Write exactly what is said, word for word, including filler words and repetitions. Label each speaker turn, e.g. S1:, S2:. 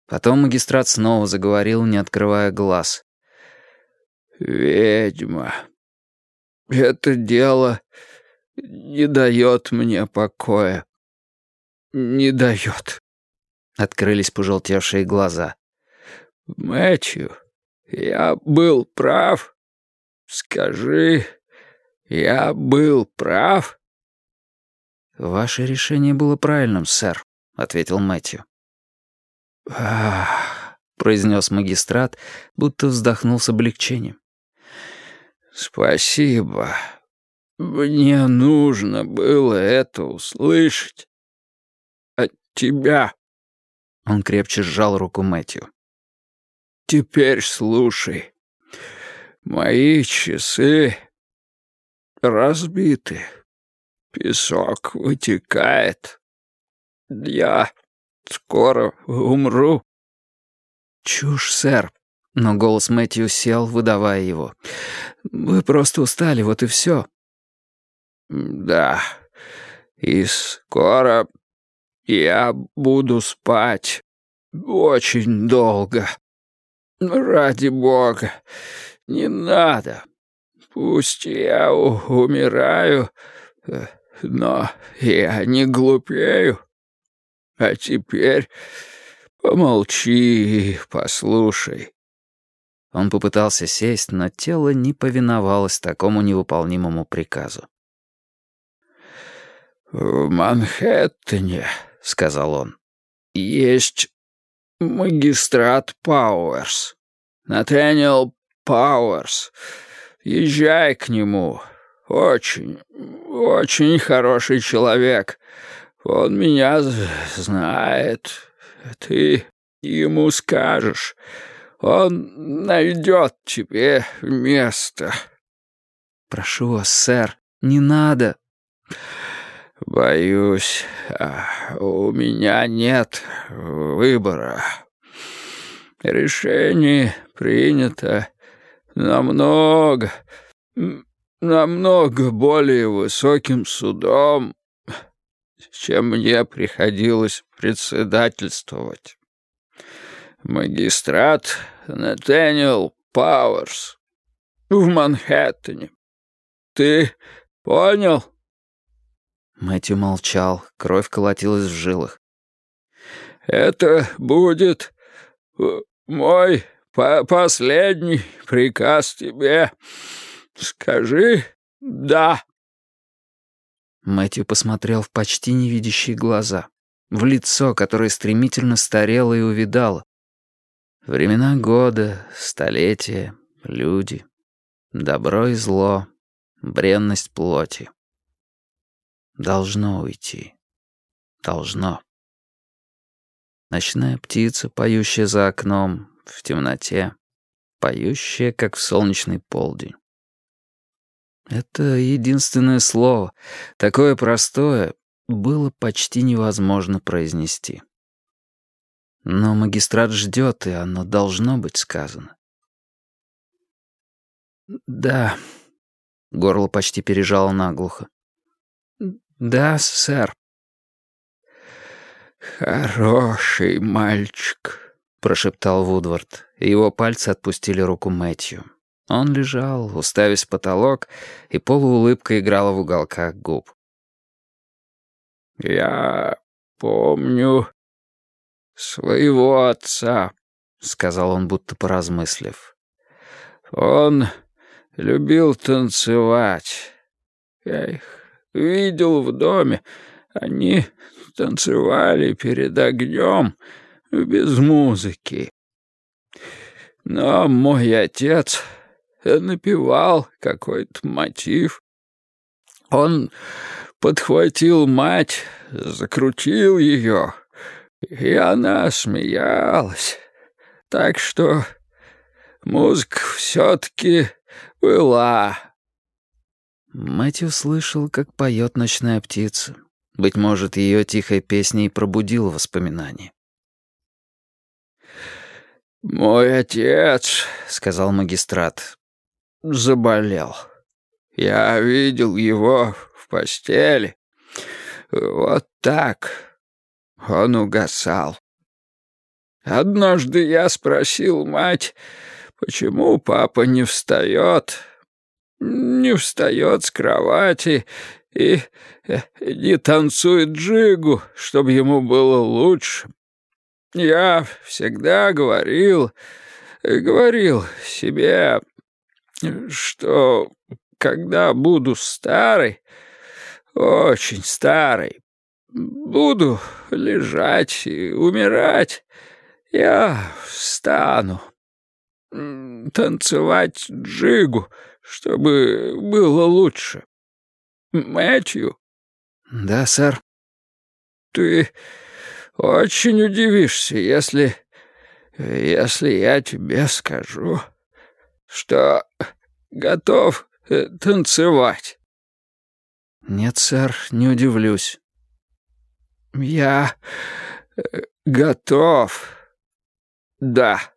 S1: Потом магистрат снова заговорил, не открывая глаз. «Ведьма. Это дело не дает мне покоя. Не дает». Открылись пожелтевшие глаза. «Мэтью, я был прав? Скажи, я был прав?» «Ваше решение было правильным, сэр», — ответил Мэтью. «Ах», — произнес магистрат, будто вздохнул с облегчением. «Спасибо. Мне нужно было это услышать. От тебя». Он крепче сжал руку Мэтью. «Теперь слушай. Мои часы разбиты. Песок вытекает. Я скоро умру». «Чушь, сэр». Но голос Мэтью сел, выдавая его. «Вы просто устали, вот и все». «Да, и скоро я буду спать. Очень долго. Ради бога, не надо. Пусть я умираю, но я не глупею. А теперь помолчи и послушай». Он попытался сесть, но тело не повиновалось такому невыполнимому приказу. «В Манхэттене, — сказал он, — есть магистрат Пауэрс. Натаниэл Пауэрс. Езжай к нему. Очень, очень хороший человек. Он меня знает. Ты ему скажешь. Он найдет тебе место». «Прошу вас, сэр, не надо». «Боюсь, у меня нет выбора. Решение принято намного, намного более высоким судом, чем мне приходилось председательствовать. Магистрат Натаниэл Пауэрс в Манхэттене. Ты понял?» Мэтью молчал, кровь колотилась в жилах.
S2: «Это будет мой по последний приказ тебе. Скажи «да».
S1: Мэтью посмотрел в почти невидящие глаза, в лицо, которое стремительно старело и увядало. Времена года, столетия, люди, добро и зло, бренность плоти. Должно уйти. Должно. Ночная птица, поющая за окном, в темноте, поющая, как в солнечный полдень. Это единственное слово, такое простое, было почти невозможно произнести. Но магистрат ждет, и оно должно быть сказано. «Да», — горло почти пережало наглухо. «Да, сэр».
S2: «Хороший мальчик», — прошептал Вудвард, и его пальцы отпустили руку Мэтью.
S1: Он лежал, уставясь в потолок, и полуулыбка играла в уголках губ.
S2: «Я помню своего отца», — сказал он, будто поразмыслив. «Он любил танцевать. Я их видел в доме. Они танцевали перед огнем без музыки. Но мой отец напевал какой-то мотив. Он подхватил мать, закрутил ее, и она смеялась. Так что музыка все-таки была».
S1: Мэтью слышал, как поет ночная птица. Быть может, ее тихая песня и пробудила воспоминания.
S2: «Мой отец, — сказал магистрат, — заболел. Я видел его в постели. Вот так. Он угасал. Однажды я спросил мать, почему папа не встает, не встает с кровати и не танцует джигу, чтобы ему было лучше. Я всегда говорил, говорил себе, что когда буду старый, очень старый, буду лежать и умирать, я встану, танцевать джигу, чтобы было лучше. Мэтью?»
S1: «Да, сэр».
S2: «Ты очень удивишься, если... если я тебе скажу, что готов танцевать».
S1: «Нет, сэр, не удивлюсь».
S2: «Я готов, да».